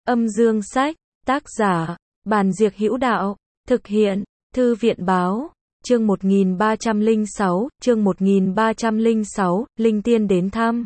Âm dương sách, tác giả, Bàn Diệc Hữu Đạo, thực hiện, Thư viện báo, chương 1306, Linh Tiên đến thăm.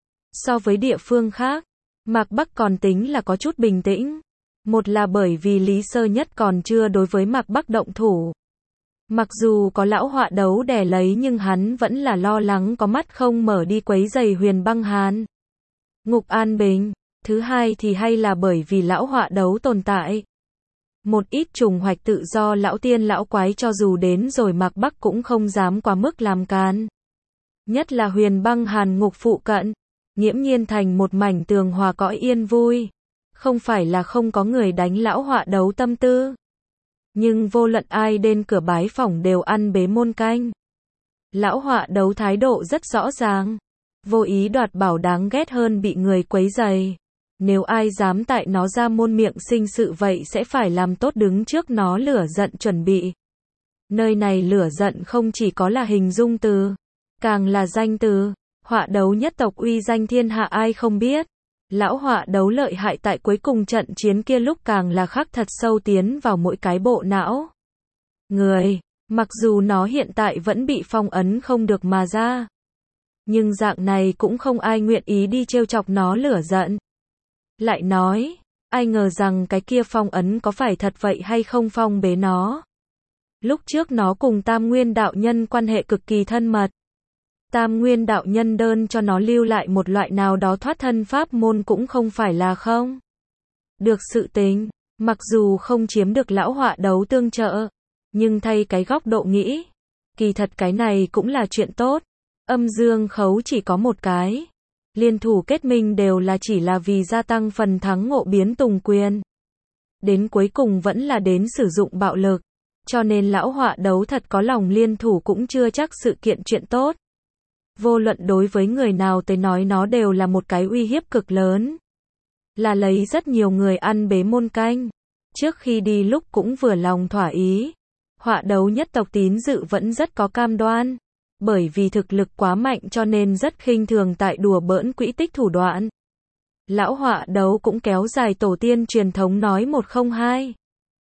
So với địa phương khác, Mạc Bắc còn tính là có chút bình tĩnh. Một là bởi vì Lý Sơ Nhất còn chưa đối với Mạc Bắc động thủ. Mặc dù có lão họa đấu đè lấy nhưng hắn vẫn là lo lắng có mắt không mở đi quấy rầy Huyền Băng Hàn. Ngục an bình. Thứ hai thì hay là bởi vì lão họa đấu tồn tại. Một ít trùng hoạch tự do lão tiên lão quái cho dù đến rồi Mạc Bắc cũng không dám quá mức làm can. Nhất là Huyền Băng Hàn ngục phụ cận, nghiễm nhiên thành một mảnh tường hòa cõi yên vui. Không phải là không có người đánh lão họa đấu tâm tư. Nhưng vô luận ai đến cửa bái phỏng đều ăn bế môn canh. Lão họa đấu thái độ rất rõ ràng. Vô ý đoạt bảo đáng ghét hơn bị người quấy rầy. Nếu ai dám tại nó ra môn miệng sinh sự vậy sẽ phải làm tốt đứng trước nó lửa giận chuẩn bị. Nơi này lửa giận không chỉ có là hình dung từ, càng là danh từ. Họa đấu nhất tộc uy danh thiên hạ ai không biết. Lão họa đấu lợi hại tại cuối cùng trận chiến kia lúc càng là khắc thật sâu tiến vào mỗi cái bộ não. Người, mặc dù nó hiện tại vẫn bị phong ấn không được mà ra. Nhưng dạng này cũng không ai nguyện ý đi trêu chọc nó lửa giận. Lại nói, ai ngờ rằng cái kia phong ấn có phải thật vậy hay không phong bế nó. Lúc trước nó cùng Tam Nguyên đạo nhân quan hệ cực kỳ thân mật. Tam Nguyên đạo nhân đơn cho nó lưu lại một loại nào đó thoát thân pháp môn cũng không phải là không. Được sự tính, mặc dù không chiếm được lão họa đấu tương trợ, nhưng thay cái góc độ nghĩ, kỳ thật cái này cũng là chuyện tốt. Âm dương khấu chỉ có một cái. Liên thủ kết minh đều là chỉ là vì gia tăng phần thắng ngộ biến tùng quyền. Đến cuối cùng vẫn là đến sử dụng bạo lực. Cho nên lão họa đấu thật có lòng liên thủ cũng chưa chắc sự kiện chuyện tốt. Vô luận đối với người nào tới nói nó đều là một cái uy hiếp cực lớn. Là lấy rất nhiều người ăn bế môn canh. Trước khi đi lúc cũng vừa lòng thỏa ý. Họa đấu nhất tộc tín dự vẫn rất có cam đoan. Bởi vì thực lực quá mạnh cho nên rất khinh thường tại đùa bỡn quỹ tích thủ đoạn. Lão họa đấu cũng kéo dài tổ tiên truyền thống nói 102.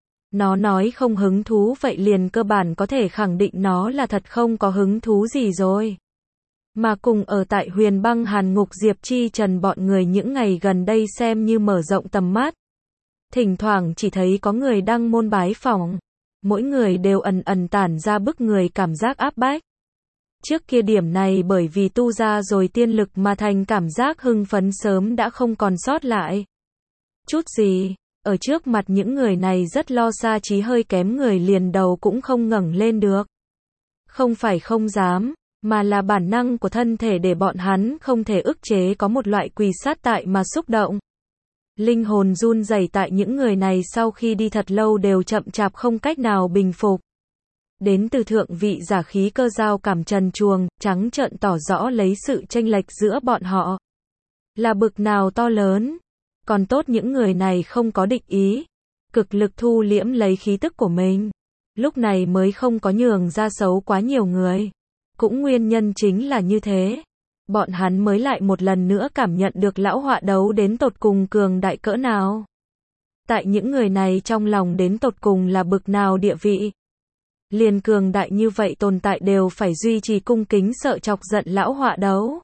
Nó nói không hứng thú vậy liền cơ bản có thể khẳng định nó là thật không có hứng thú gì rồi. Mà cùng ở tại Huyền Băng Hàn ngục Diệp Chi Trần bọn người những ngày gần đây xem như mở rộng tầm mắt. Thỉnh thoảng chỉ thấy có người đăng môn bái phỏng. Mỗi người đều ẩn ẩn tản ra bức người cảm giác áp bách. Trước kia điểm này bởi vì tu ra rồi tiên lực mà thành cảm giác hưng phấn sớm đã không còn sót lại. Chút gì, ở trước mặt những người này rất lo xa trí hơi kém người liền đầu cũng không ngẩng lên được. Không phải không dám, mà là bản năng của thân thể để bọn hắn không thể ức chế có một loại quỳ sát tại mà xúc động. Linh hồn run rẩy tại những người này sau khi đi thật lâu đều chậm chạp không cách nào bình phục. Đến từ thượng vị giả khí cơ giao cảm trần truồng, trắng trợn tỏ rõ lấy sự chênh lệch giữa bọn họ. Là bực nào to lớn. Còn tốt những người này không có địch ý. Cực lực thu liễm lấy khí tức của mình. Lúc này mới không có nhường ra xấu quá nhiều người. Cũng nguyên nhân chính là như thế. Bọn hắn mới lại một lần nữa cảm nhận được lão họa đấu đến tột cùng cường đại cỡ nào. Tại những người này trong lòng đến tột cùng là bực nào địa vị. Liền cường đại như vậy tồn tại đều phải duy trì cung kính sợ chọc giận lão họa đấu.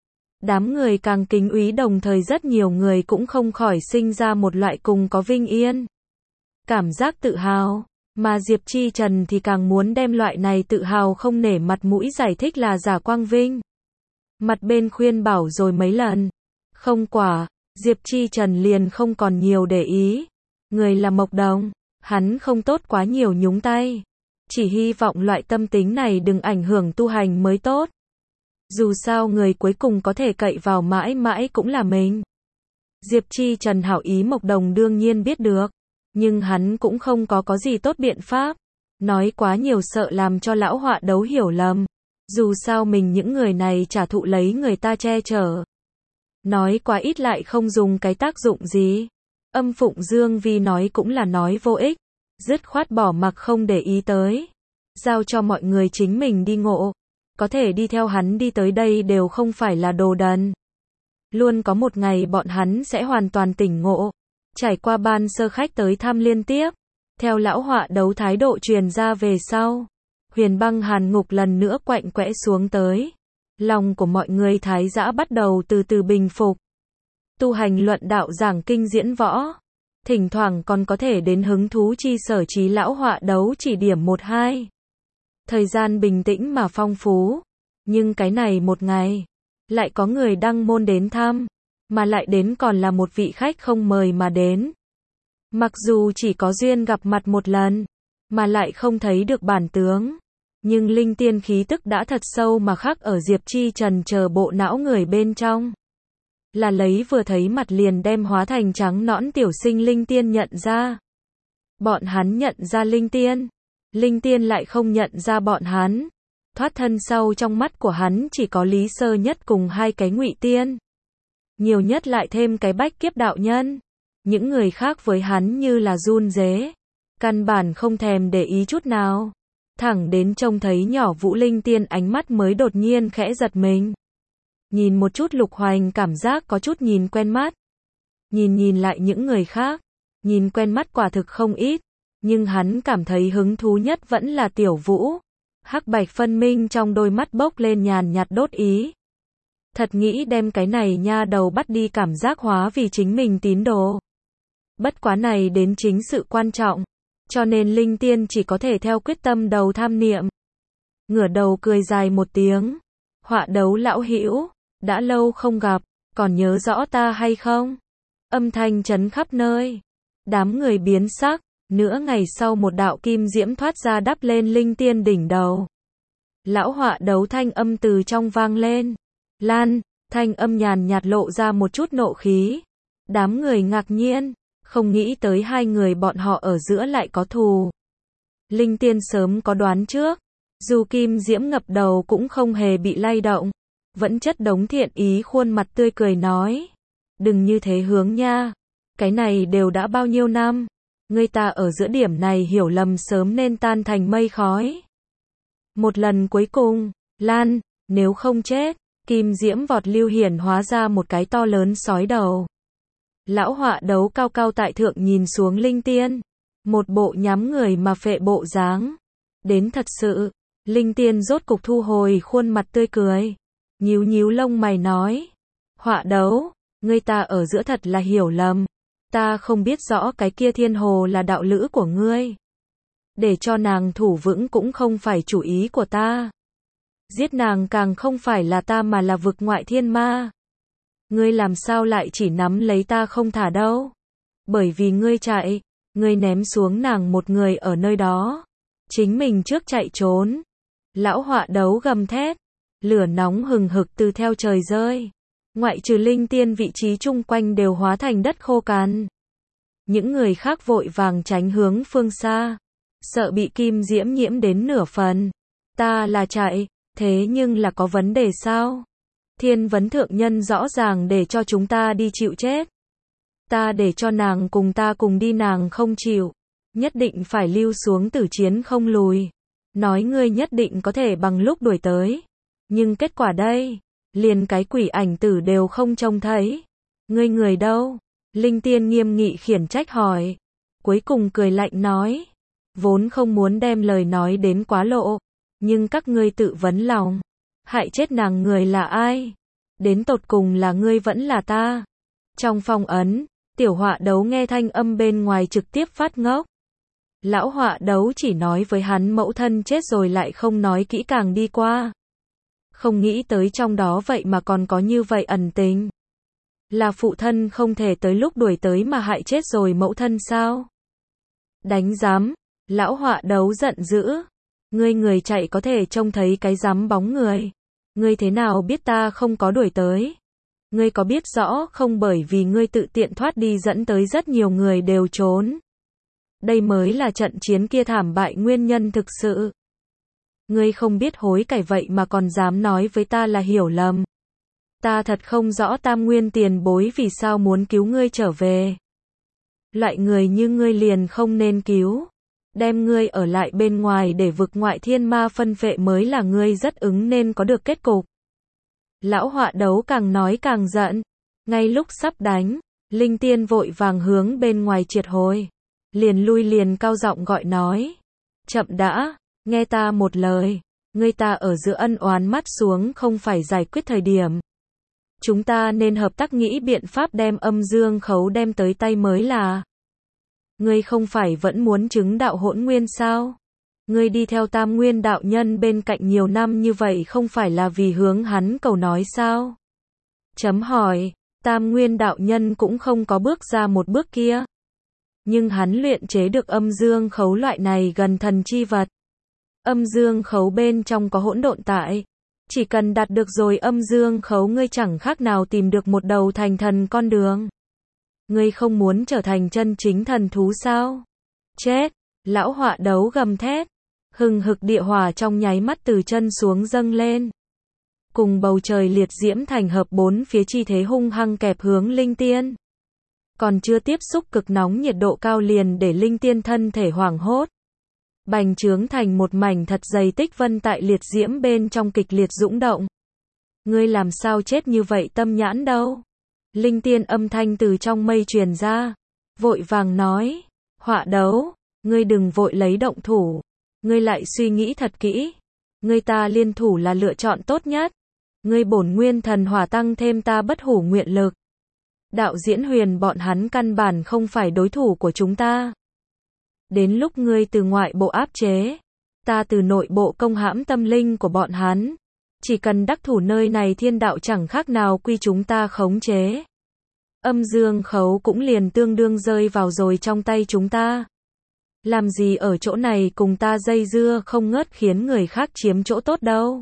Đám người càng kính úy đồng thời rất nhiều người cũng không khỏi sinh ra một loại cùng có vinh yên. Cảm giác tự hào, mà Diệp Chi Trần thì càng muốn đem loại này tự hào không nể mặt mũi giải thích là giả quang vinh. Mặt bên khuyên bảo rồi mấy lần. Không quả, Diệp Chi Trần liền không còn nhiều để ý. Người là Mộc Đồng, hắn không tốt quá nhiều nhúng tay. Chỉ hy vọng loại tâm tính này đừng ảnh hưởng tu hành mới tốt. Dù sao người cuối cùng có thể cậy vào mãi mãi cũng là mình. Diệp Chi Trần hảo ý Mộc Đồng đương nhiên biết được. Nhưng hắn cũng không có gì tốt biện pháp. Nói quá nhiều sợ làm cho lão họa đấu hiểu lầm. Dù sao mình những người này trả thụ lấy người ta che chở. Nói quá ít lại không dùng cái tác dụng gì. Âm Phụng Dương Vi nói cũng là nói vô ích. Dứt khoát bỏ mặc không để ý tới. Giao cho mọi người chính mình đi ngộ. Có thể đi theo hắn đi tới đây đều không phải là đồ đần. Luôn có một ngày bọn hắn sẽ hoàn toàn tỉnh ngộ. Trải qua ban sơ khách tới thăm liên tiếp, theo lão họa đấu thái độ truyền ra về sau, huyền băng hàn ngục lần nữa quạnh quẽ xuống tới. Lòng của mọi người thái dã bắt đầu từ từ bình phục. Tu hành luận đạo giảng kinh diễn võ, thỉnh thoảng còn có thể đến hứng thú chi sở trí lão họa đấu chỉ điểm một hai. Thời gian bình tĩnh mà phong phú, nhưng cái này một ngày, lại có người đăng môn đến thăm, mà lại đến còn là một vị khách không mời mà đến. Mặc dù chỉ có duyên gặp mặt một lần, mà lại không thấy được bản tướng, nhưng linh tiên khí tức đã thật sâu mà khắc ở Diệp Chi Trần chờ bộ não người bên trong. Là lấy vừa thấy mặt liền đem hóa thành trắng nõn tiểu sinh linh tiên nhận ra. Bọn hắn nhận ra linh tiên lại không nhận ra bọn hắn. Thoát thân sau trong mắt của hắn chỉ có Lý Sơ Nhất cùng hai cái Ngụy Tiên. Nhiều nhất lại thêm cái Bách Kiếp đạo nhân. Những người khác với hắn như là run rế, căn bản không thèm để ý chút nào. Thẳng đến trông thấy nhỏ Vũ Linh Tiên ánh mắt mới đột nhiên khẽ giật mình. Nhìn một chút Lục Hoành cảm giác có chút nhìn quen mắt. Nhìn lại những người khác, nhìn quen mắt quả thực không ít, nhưng hắn cảm thấy hứng thú nhất vẫn là Tiểu Vũ. Hắc bạch phân minh trong đôi mắt bốc lên nhàn nhạt đốt ý. Thật nghĩ đem cái này nha đầu bắt đi cảm giác hóa vì chính mình tín đồ. Bất quá này đến chính sự quan trọng, cho nên linh tiên chỉ có thể theo quyết tâm đầu tham niệm. Ngửa đầu cười dài một tiếng. Họa đấu lão hữu, đã lâu không gặp, còn nhớ rõ ta hay không? Âm thanh chấn khắp nơi. Đám người biến sắc, nửa ngày sau một đạo kim diễm thoát ra đắp lên linh tiên đỉnh đầu. Lão họa đấu thanh âm từ trong vang lên. Lan, thanh âm nhàn nhạt lộ ra một chút nộ khí. Đám người ngạc nhiên, không nghĩ tới hai người bọn họ ở giữa lại có thù. Linh tiên sớm có đoán trước, dù kim diễm ngập đầu cũng không hề bị lay động, vẫn chất đống thiện ý khuôn mặt tươi cười nói. Đừng như thế Hướng nha, cái này đều đã bao nhiêu năm, người ta ở giữa điểm này hiểu lầm sớm nên tan thành mây khói. Một lần cuối cùng, Lan, nếu không chết, kim diễm vọt lưu hiển hóa ra một cái to lớn sói đầu. Lão họa đấu cao cao tại thượng nhìn xuống linh tiên, một bộ nhắm người mà phệ bộ dáng. Đến thật sự, linh tiên rốt cục thu hồi khuôn mặt tươi cười, nhíu lông mày nói. Họa đấu, ngươi ta ở giữa thật là hiểu lầm, ta không biết rõ cái kia thiên hồ là đạo lữ của ngươi. Để cho nàng thủ vững cũng không phải chủ ý của ta. Giết nàng càng không phải là ta mà là vực ngoại thiên ma. Ngươi làm sao lại chỉ nắm lấy ta không thả đâu? Bởi vì ngươi chạy, ngươi ném xuống nàng một người ở nơi đó, chính mình trước chạy trốn. Lão họa đấu gầm thét, lửa nóng hừng hực từ theo trời rơi. Ngoại trừ linh tiên vị trí chung quanh đều hóa thành đất khô cằn. Những người khác vội vàng tránh hướng phương xa, sợ bị kim diễm nhiễm đến nửa phần. Ta là chạy, thế nhưng là có vấn đề sao? Thiên vấn thượng nhân rõ ràng để cho chúng ta đi chịu chết. Ta để cho nàng cùng ta cùng đi nàng không chịu. Nhất định phải lưu xuống tử chiến không lùi. Nói ngươi nhất định có thể bằng lúc đuổi tới. Nhưng kết quả đây, liền cái quỷ ảnh tử đều không trông thấy. Ngươi người đâu? Linh tiên nghiêm nghị khiển trách hỏi. Cuối cùng cười lạnh nói. Vốn không muốn đem lời nói đến quá lộ. Nhưng các ngươi tự vấn lòng. Hại chết nàng người là ai? Đến tột cùng là ngươi vẫn là ta. Trong phong ấn, tiểu họa đấu nghe thanh âm bên ngoài trực tiếp phát ngốc. Lão họa đấu chỉ nói với hắn mẫu thân chết rồi lại không nói kỹ càng đi qua. Không nghĩ tới trong đó vậy mà còn có như vậy ẩn tình. Là phụ thân không thể tới lúc đuổi tới mà hại chết rồi mẫu thân sao? Đánh giám, lão họa đấu giận dữ. Người chạy có thể trông thấy cái giám bóng người. Ngươi thế nào biết ta không có đuổi tới? Ngươi có biết rõ không bởi vì ngươi tự tiện thoát đi dẫn tới rất nhiều người đều trốn. Đây mới là trận chiến kia thảm bại nguyên nhân thực sự. Ngươi không biết hối cải vậy mà còn dám nói với ta là hiểu lầm. Ta thật không rõ Tam Nguyên tiền bối vì sao muốn cứu ngươi trở về. Loại người như ngươi liền không nên cứu. Đem ngươi ở lại bên ngoài để vực ngoại thiên ma phân phệ mới là ngươi rất ứng nên có được kết cục. Lão họa đấu càng nói càng giận. Ngay lúc sắp đánh, Linh Tiên vội vàng hướng bên ngoài triệt hồi. Liền lui liền cao giọng gọi nói. Chậm đã, nghe ta một lời. Ngươi ta ở giữa ân oán mắt xuống không phải giải quyết thời điểm. Chúng ta nên hợp tác nghĩ biện pháp đem âm dương khấu đem tới tay mới là. Ngươi không phải vẫn muốn chứng đạo hỗn nguyên sao? Ngươi đi theo Tam Nguyên đạo nhân bên cạnh nhiều năm như vậy không phải là vì hướng hắn cầu nói sao? Chấm hỏi, Tam Nguyên đạo nhân cũng không có bước ra một bước kia. Nhưng hắn luyện chế được âm dương khấu loại này gần thần chi vật. Âm dương khấu bên trong có hỗn độn tại. Chỉ cần đạt được rồi âm dương khấu ngươi chẳng khác nào tìm được một đầu thành thần con đường. Ngươi không muốn trở thành chân chính thần thú sao? Chết! Lão Họa Đấu gầm thét. Hừng hực địa hỏa trong nháy mắt từ chân xuống dâng lên. Cùng bầu trời liệt diễm thành hợp bốn phía chi thế hung hăng kẹp hướng Linh Tiên. Còn chưa tiếp xúc cực nóng nhiệt độ cao liền để Linh Tiên thân thể hoảng hốt. Bành trướng thành một mảnh thật dày tích vân tại liệt diễm bên trong kịch liệt dũng động. Ngươi làm sao chết như vậy tâm nhãn đâu? Linh Tiên âm thanh từ trong mây truyền ra. Vội vàng nói. Họa Đấu, ngươi đừng vội lấy động thủ. Ngươi lại suy nghĩ thật kỹ. Ngươi ta liên thủ là lựa chọn tốt nhất. Ngươi bổn nguyên thần hỏa tăng thêm ta bất hủ nguyện lực. Đạo Diễn Huyền bọn hắn căn bản không phải đối thủ của chúng ta. Đến lúc ngươi từ ngoại bộ áp chế, ta từ nội bộ công hãm tâm linh của bọn hắn. Chỉ cần đắc thủ nơi này thiên đạo chẳng khác nào quy chúng ta khống chế. Âm dương khấu cũng liền tương đương rơi vào rồi trong tay chúng ta. Làm gì ở chỗ này cùng ta dây dưa không ngớt khiến người khác chiếm chỗ tốt đâu.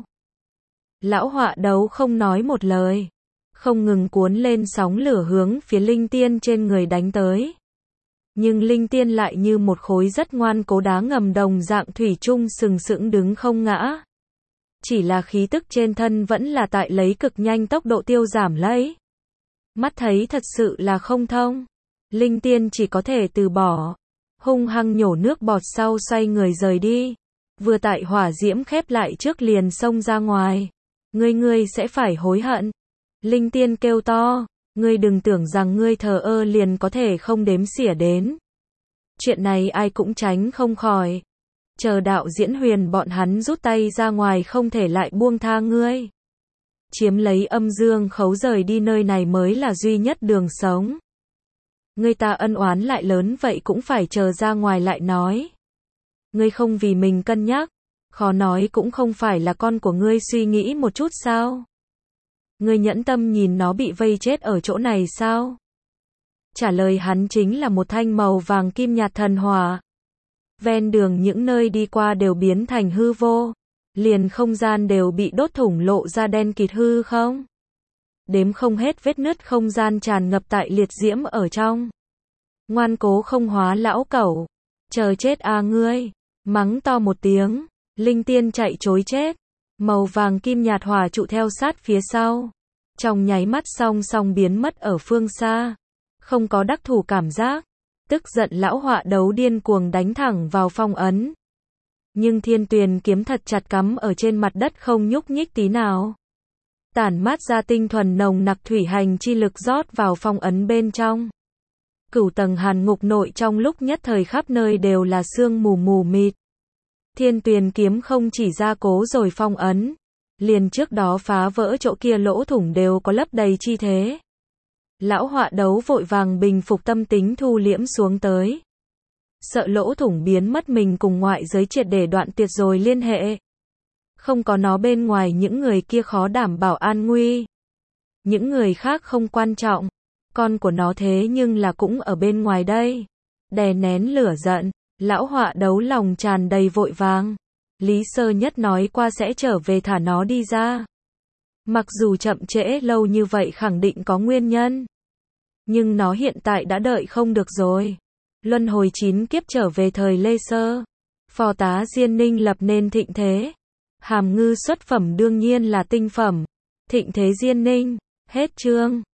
Lão Họa Đấu không nói một lời. Không ngừng cuốn lên sóng lửa hướng phía Linh Tiên trên người đánh tới. Nhưng Linh Tiên lại như một khối rất ngoan cố đá ngầm đồng dạng thủy chung sừng sững đứng không ngã. Chỉ là khí tức trên thân vẫn là tại lấy cực nhanh tốc độ tiêu giảm lấy. Mắt thấy thật sự là không thông. Linh Tiên chỉ có thể từ bỏ. Hung hăng nhổ nước bọt sau xoay người rời đi. Vừa tại hỏa diễm khép lại trước liền xông ra ngoài. Ngươi sẽ phải hối hận. Linh Tiên kêu to. Ngươi đừng tưởng rằng ngươi thờ ơ liền có thể không đếm xỉa đến. Chuyện này ai cũng tránh không khỏi. Chờ Đạo Diễn Huyền bọn hắn rút tay ra ngoài không thể lại buông tha ngươi. Chiếm lấy âm dương khấu rời đi nơi này mới là duy nhất đường sống. Ngươi ta ân oán lại lớn vậy cũng phải chờ ra ngoài lại nói. Ngươi không vì mình cân nhắc, khó nói cũng không phải là con của ngươi suy nghĩ một chút sao? Ngươi nhẫn tâm nhìn nó bị vây chết ở chỗ này sao? Trả lời hắn chính là một thanh màu vàng kim nhạt thần hỏa. Ven đường những nơi đi qua đều biến thành hư vô, liền không gian đều bị đốt thủng lộ ra đen kịt hư không. Đếm không hết vết nứt không gian tràn ngập tại liệt diễm ở trong. Ngoan cố không hóa lão cẩu, chờ chết à ngươi, mắng to một tiếng, Linh Tiên chạy trối chết, màu vàng kim nhạt hỏa trụ theo sát phía sau. Trong nháy mắt song song biến mất ở phương xa, không có đắc thủ cảm giác. Tức giận Lão Họa Đấu điên cuồng đánh thẳng vào phong ấn. Nhưng Thiên Tuyền kiếm thật chặt cắm ở trên mặt đất không nhúc nhích tí nào. Tản mát ra tinh thuần nồng nặc thủy hành chi lực rót vào phong ấn bên trong. Cửu tầng hàn ngục nội trong lúc nhất thời khắp nơi đều là sương mù mù mịt. Thiên Tuyền kiếm không chỉ gia cố rồi phong ấn, liền trước đó phá vỡ chỗ kia lỗ thủng đều có lấp đầy chi thế. Lão Họa Đấu vội vàng bình phục tâm tính thu liễm xuống tới. Sợ lỗ thủng biến mất mình cùng ngoại giới triệt để đoạn tuyệt rồi liên hệ. Không có nó bên ngoài những người kia khó đảm bảo an nguy. Những người khác không quan trọng. Con của nó thế nhưng là cũng ở bên ngoài đây. Đè nén lửa giận, Lão Họa Đấu lòng tràn đầy vội vàng. Lý Sơ Nhất nói qua sẽ trở về thả nó đi ra. Mặc dù chậm trễ lâu như vậy khẳng định có nguyên nhân. Nhưng nó hiện tại đã đợi không được rồi. Luân hồi 9 kiếp trở về thời Lê Sơ. Phò tá Diên Ninh lập nên thịnh thế. Hàm Ngư xuất phẩm đương nhiên là tinh phẩm. Thịnh thế Diên Ninh. Hết chương.